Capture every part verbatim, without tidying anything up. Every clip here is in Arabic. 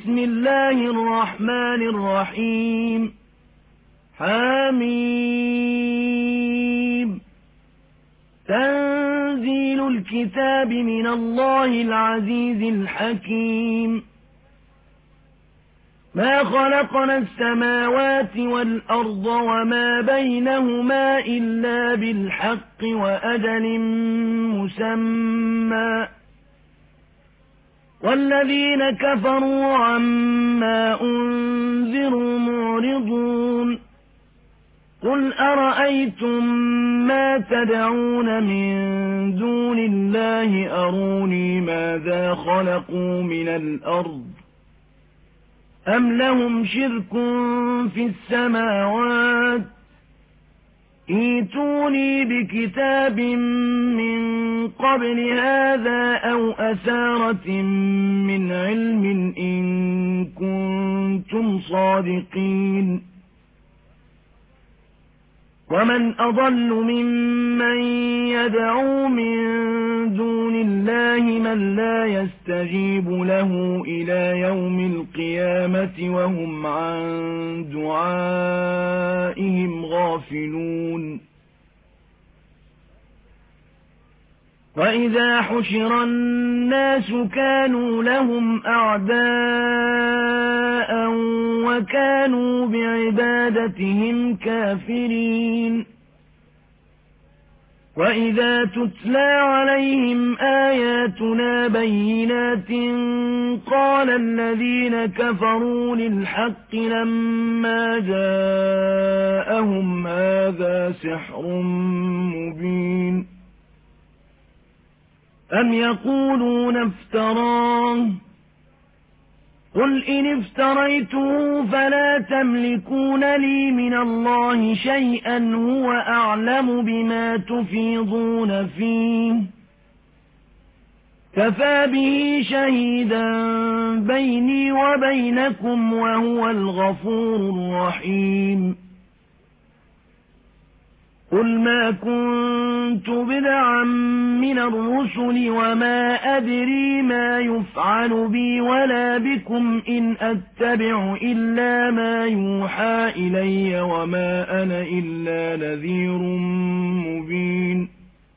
بسم الله الرحمن الرحيم حميم تنزيل الكتاب من الله العزيز الحكيم ما خلقنا السماوات والأرض وما بينهما إلا بالحق وأجل مسمى والذين كفروا عما أنذروا معرضون قل أرأيتم ما تدعون من دون الله أروني ماذا خلقوا من الأرض أم لهم شرك في السماوات ائتوني بكتاب من قبل هذا أو أثارة من علم إن كنتم صادقين ومن أضل ممن يدعو من دون الله من لا يستجيب له إلى يوم القيامة وهم عن دعائهم غافلون وإذا حشر الناس كانوا لهم أعداء وكانوا بعبادتهم كافرين وإذا تتلى عليهم آياتنا بينات قال الذين كفروا للحق لما جاءهم هذا سحر مبين أم يقولون افتراه قل إن افتريته فلا تملكون لي من الله شيئا هو أعلم بما تفيضون فيه كفى به شهيدا بيني وبينكم وهو الغفور الرحيم قل ما كنت بدعا من الرسل وما أدري ما يفعل بي ولا بكم إن أتبع إلا ما يوحى إلي وما أنا إلا نذير مبين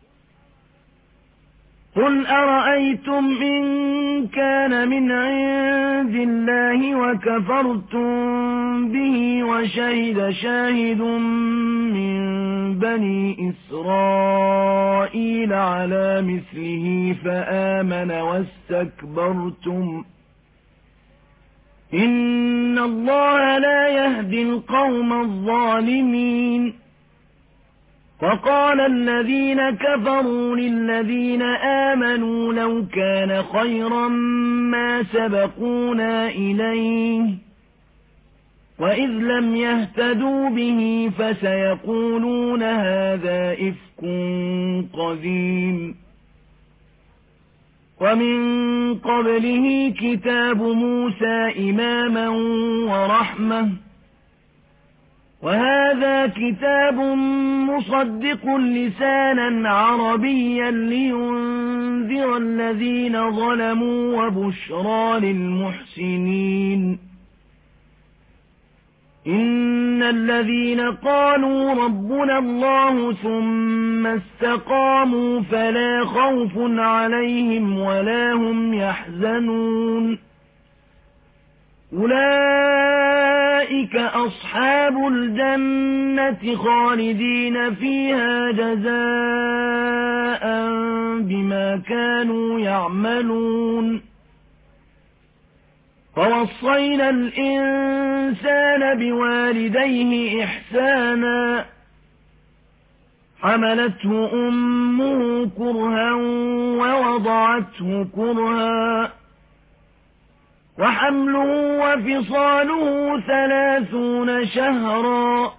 قل أرأيتم إن كان من عند الله وكفرتم به وشهد شاهد من بني إسرائيل على مثله فآمن واستكبرتم إن الله لا يهدي القوم الظالمين وقال الذين كفروا للذين آمنوا لو كان خيرا ما سبقونا إليه وإذ لم يهتدوا به فسيقولون هذا إفك قديم ومن قبله كتاب موسى إماما ورحمة وهذا كتاب مصدق لسانا عربيا لينذر الذين ظلموا وبشرى للمحسنين إن الذين قالوا ربنا الله ثم استقاموا فلا خوف عليهم ولا هم يحزنون أولئك أصحاب الجنة خالدين فيها جزاء بما كانوا يعملون ووصينا الإنسان بوالديه إحسانا حملته أمه كرها ووضعته كرها وحمله وفصاله ثلاثون شهرا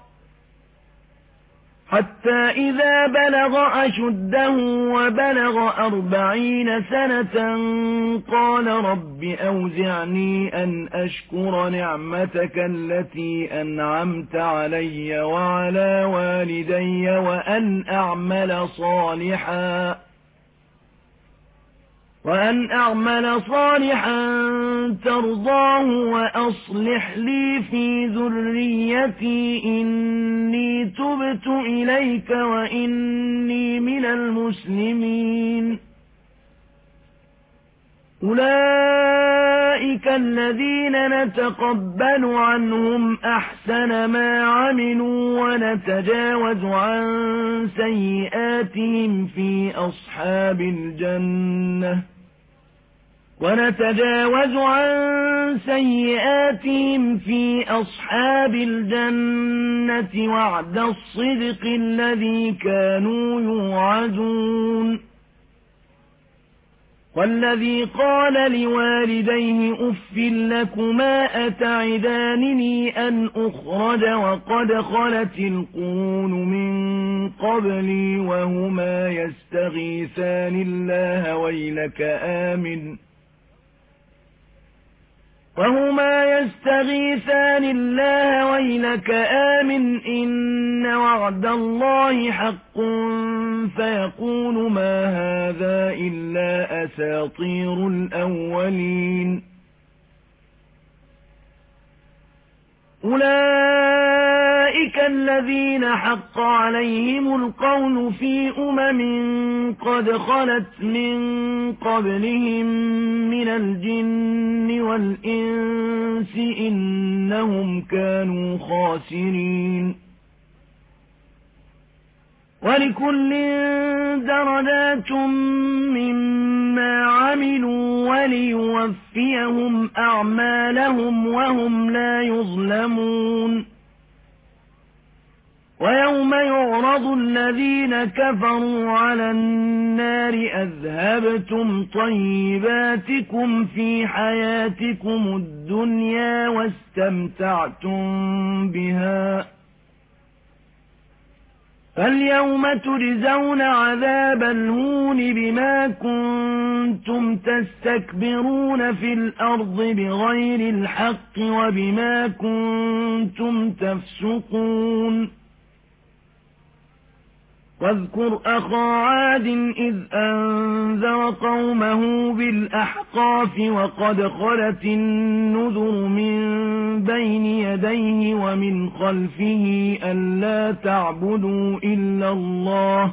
حتى إذا بلغ أشده وبلغ أربعين سنة قال رب أوزعني أن أشكر نعمتك التي أنعمت علي وعلى والدي وأن أعمل صالحا وأن أعمل صالحا ترضاه وأصلح لي في ذريتي إني تبت إليك وإني من المسلمين أولئك الذين نتقبل عنهم أحسن ما عملوا ونتجاوز عن سيئاتهم في أصحاب الجنة ونتجاوز عن سيئاتهم في أصحاب الجنة وعد الصدق الذي كانوا يوعدون والذي قال لوالديه أف لكما أتعدانني أن أخرج وقد خلت القرون من قبلي وهما يستغيثان الله ويلك آمن وهما يستغيثان الله ويلك آمن إن وعد الله حق فيقول ما هذا إلا أساطير الأولين أولئك الذين حق عليهم القول في أمم قد خلت من قبلهم من الجن والإنس إنهم كانوا خاسرين ولكل درجات مما عملوا وليوفيهم أعمالهم وهم لا يظلمون ويوم يعرض الذين كفروا على النار أذهبتم طيباتكم في حياتكم الدنيا واستمتعتم بها فاليوم تجزون عذاب الهون بما كنتم تستكبرون في الأرض بغير الحق وبما كنتم تفسقون واذكر أخا عاد إذ أنذر قومه بالأحقاف وقد خلت النذر من بين يديه ومن خلفه ألا تعبدوا إلا الله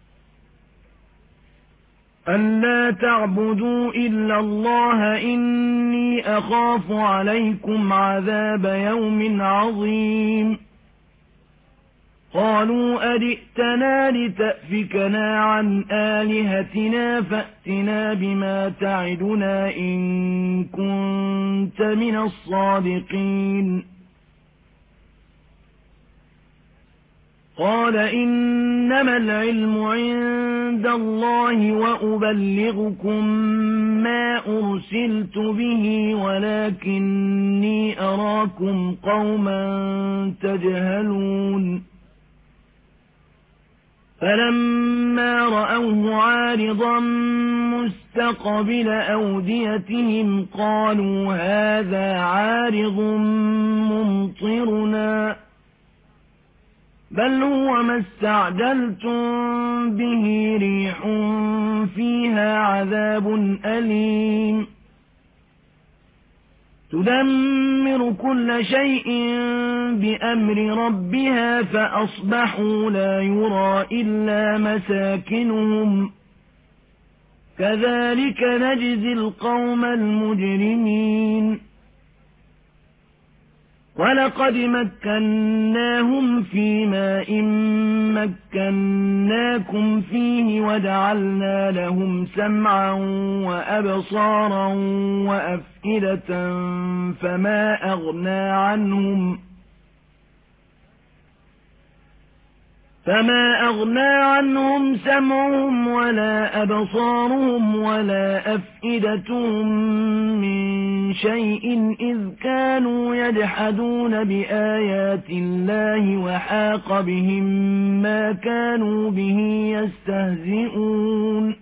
ألا تعبدوا إلا الله إني أخاف عليكم عذاب يوم عظيم قالوا أجئتنا لتأفكنا عن آلهتنا فأتنا بما تعدنا إن كنت من الصادقين قال إنما العلم عند الله وأبلغكم ما أرسلت به ولكني أراكم قوما تجهلون فلما رأوه عارضا مستقبل أوديتهم قالوا هذا عارض ممطرنا بل هو ما استعجلتم به ريح فيها عذاب أليم تدمر كل شيء بأمر ربها فأصبحوا لا يرى إلا مساكنهم كذلك نجزي القوم المجرمين ولقد مكناهم في ماء مكناكم فيه وجعلنا لهم سمعا وأبصارا وأفئدة فما أغنى عنهم فما أغنى عنهم سمعهم ولا أبصارهم ولا أفئدتهم من شيء إذ كانوا يجحدون بآيات الله وحاق بهم ما كانوا به يستهزئون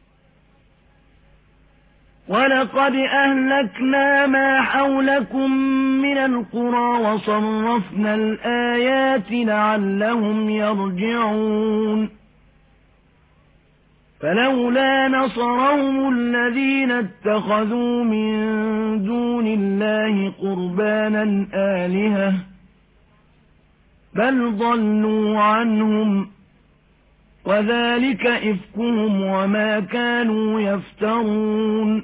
ولقد أهلكنا ما حولكم من القرى وصرفنا الآيات لعلهم يرجعون فلولا نصرهم الذين اتخذوا من دون الله قربانا آلهة بل ضلوا عنهم وذلك إفكهم وما كانوا يفترون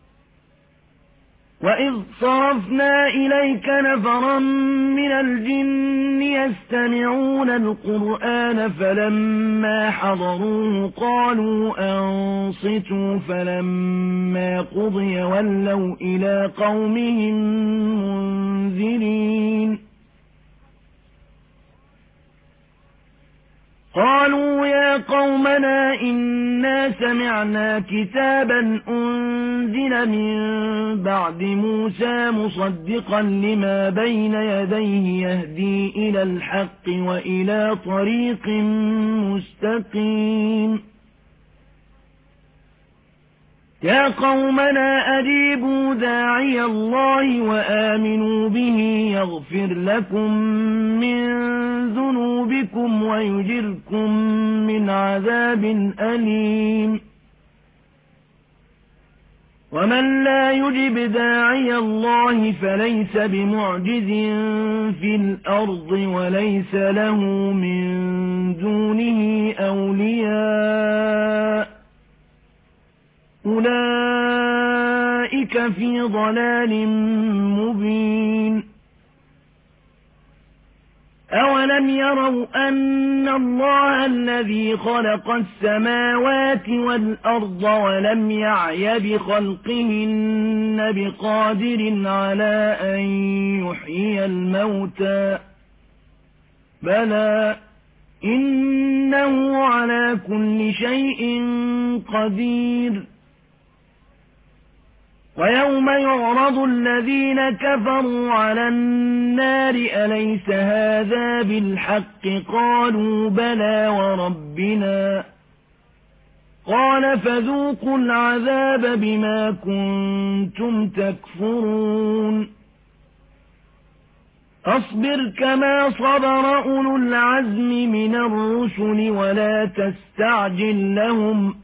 وإذ صرفنا إليك نفرا من الجن يستمعون القرآن فلما حضروه قالوا أنصتوا فلما قضي ولوا إلى قومهم منذرين قالوا يا قومنا إنا سمعنا كتابا أنزل من بعد موسى مصدقا لما بين يديه يهدي إلى الحق وإلى طريق مستقيم يا قومنا أجيبوا داعي الله وآمنوا به يغفر لكم من ذنوبكم ويجركم من عذاب أليم ومن لا يجب داعي الله فليس بمعجز في الأرض وليس له من دونه أولياء أولئك في ضلال مبين أولم يروا أن الله الذي خلق السماوات والأرض ولم يعي بخلقهن بقادر على أن يحيي الموتى بلى إنه على كل شيء قدير ويوم يعرض الذين كفروا على النار أليس هذا بالحق قالوا بلى وربنا قال فذوقوا العذاب بما كنتم تكفرون أصبر كما صبر أولو العزم من الرسل ولا تستعجل لهم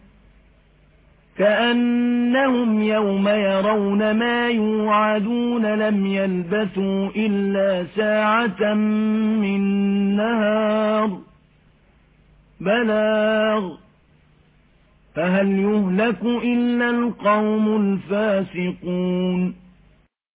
كأنهم يوم يرون ما يوعدون لم يلبثوا إلا ساعة من نهار بلاغ فهل يهلك إلا القوم الفاسقون